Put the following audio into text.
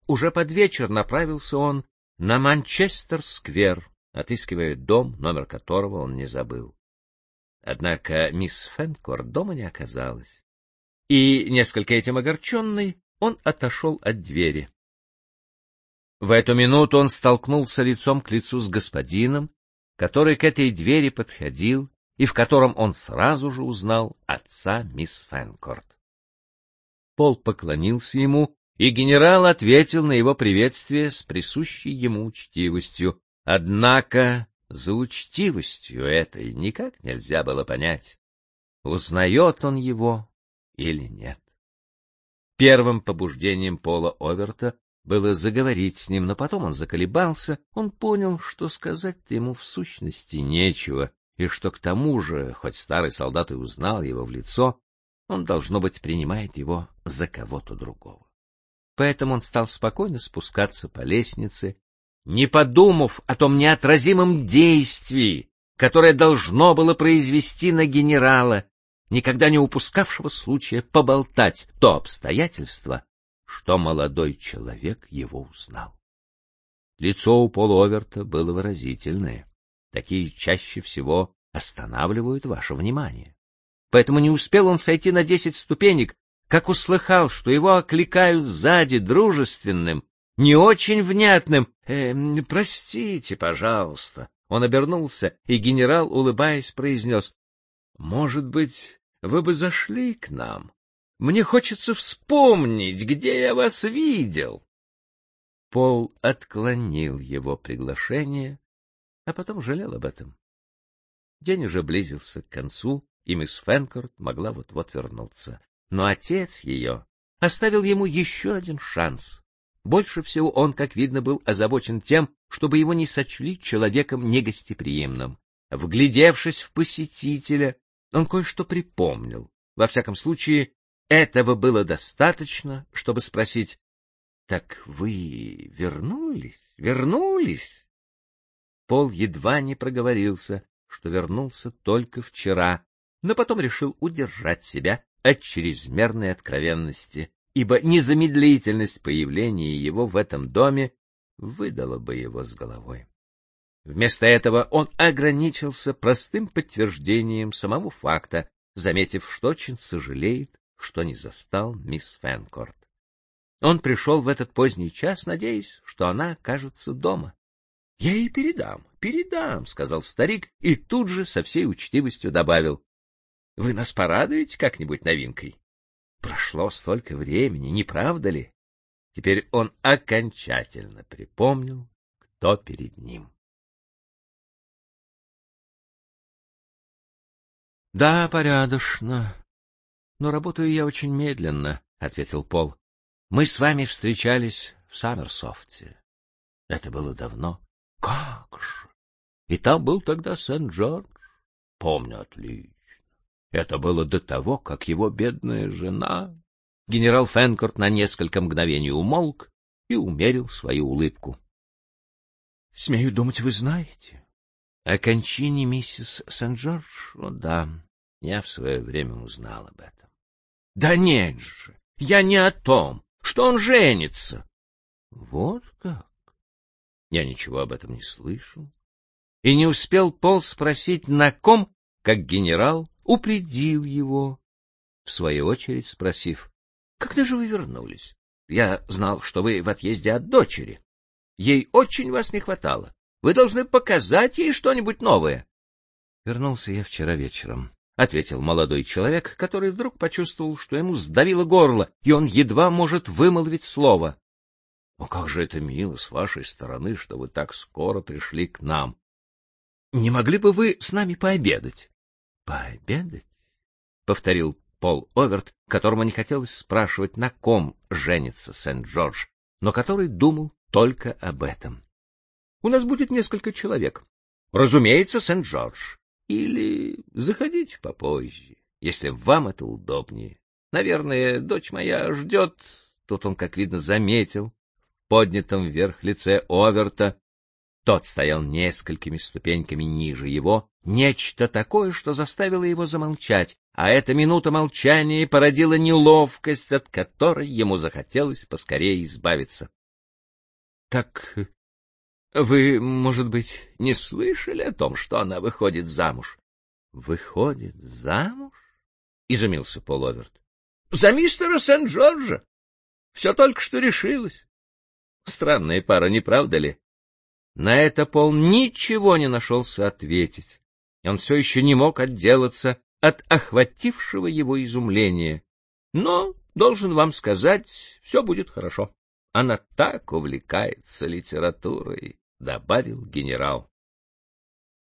уже под вечер направился он на Манчестер-сквер, отыскивая дом, номер которого он не забыл. Однако мисс Фенкорт дома не оказалось, и, несколько этим огорченный, он отошел от двери. В эту минуту он столкнулся лицом к лицу с господином, который к этой двери подходил, и в котором он сразу же узнал отца мисс Фенкорт. Пол поклонился ему, и генерал ответил на его приветствие с присущей ему учтивостью. Однако за учтивостью этой никак нельзя было понять, узнает он его или нет. Первым побуждением Пола Оверта было заговорить с ним, но потом он заколебался, он понял, что сказать-то ему в сущности нечего, и что к тому же, хоть старый солдат и узнал его в лицо, он, должно быть, принимает его за кого-то другого. Поэтому он стал спокойно спускаться по лестнице, не подумав о том неотразимом действии, которое должно было произвести на генерала, никогда не упускавшего случая поболтать то обстоятельство, что молодой человек его узнал. Лицо у Пола Оверта было выразительное. Такие чаще всего останавливают ваше внимание. Поэтому не успел он сойти на 10 ступенек, как услыхал, что его окликают сзади дружественным, не очень внятным «Простите, пожалуйста». Он обернулся, и генерал, улыбаясь, произнес: «Может быть, вы бы зашли к нам? Мне хочется вспомнить, где я вас видел». Пол отклонил его приглашение, а потом жалел об этом. День уже близился к концу, и мисс Фенкорт могла вот-вот вернуться. Но отец ее оставил ему еще один шанс. Больше всего он, как видно, был озабочен тем, чтобы его не сочли человеком негостеприимным. Вглядевшись в посетителя, он кое-что припомнил. Во всяком случае, этого было достаточно, чтобы спросить: «Так вы вернулись?» Пол едва не проговорился, что вернулся только вчера, но потом решил удержать себя от чрезмерной откровенности, ибо незамедлительность появления его в этом доме выдала бы его с головой. Вместо этого он ограничился простым подтверждением самого факта, заметив, что очень сожалеет, что не застал мисс Фенкорт. Он пришел в этот поздний час, надеясь, что она окажется дома. — Я ей передам, — сказал старик, и тут же со всей учтивостью добавил: — Вы нас порадуете как-нибудь новинкой? Прошло столько времени, не правда ли? Теперь он окончательно припомнил, кто перед ним. — Да, порядочно, но работаю я очень медленно, — ответил Пол. — Мы с вами встречались в Саммерсофте. Это было давно. — Как же! И там был тогда Сент-Джордж? — Помню отлично. Это было до того, как его бедная жена... Генерал Фенкорт на несколько мгновений умолк и умерил свою улыбку. — Смею думать, вы знаете. О кончине миссис Сент-Джордж? О, да, я в свое время узнал об этом. — Да нет же, я не о том, что он женится. — Вот как? Я ничего об этом не слышал. И не успел Пол спросить, на ком, как генерал упредил его, в свою очередь спросив: — Когда же вы вернулись? Я знал, что вы в отъезде от дочери. Ей очень вас не хватало. Вы должны показать ей что-нибудь новое. — Вернулся я вчера вечером, — ответил молодой человек, который вдруг почувствовал, что ему сдавило горло, и он едва может вымолвить слово. — О, как же это мило с вашей стороны, что вы так скоро пришли к нам. Не могли бы вы с нами пообедать? — Пообедать? — повторил Пол Оверт, которому не хотелось спрашивать, на ком женится Сент-Джордж, но который думал только об этом. — У нас будет несколько человек. Разумеется, Сент-Джордж. Или заходите попозже, если вам это удобнее. Наверное, дочь моя ждет... Тут он, как видно, заметил в поднятом вверх лице Оверта, тот стоял несколькими ступеньками ниже его, нечто такое, что заставило его замолчать, а эта минута молчания породила неловкость, от которой ему захотелось поскорее избавиться. — Так вы, может быть, не слышали о том, что она выходит замуж? — Выходит замуж? — изумился Пол Оверт. — За мистера Сент-Джорджа. Все только что решилось. Странная пара, не правда ли? На это Пол ничего не нашелся ответить. Он все еще не мог отделаться от охватившего его изумления. Но, должен вам сказать, все будет хорошо. Она так увлекается литературой, — добавил генерал.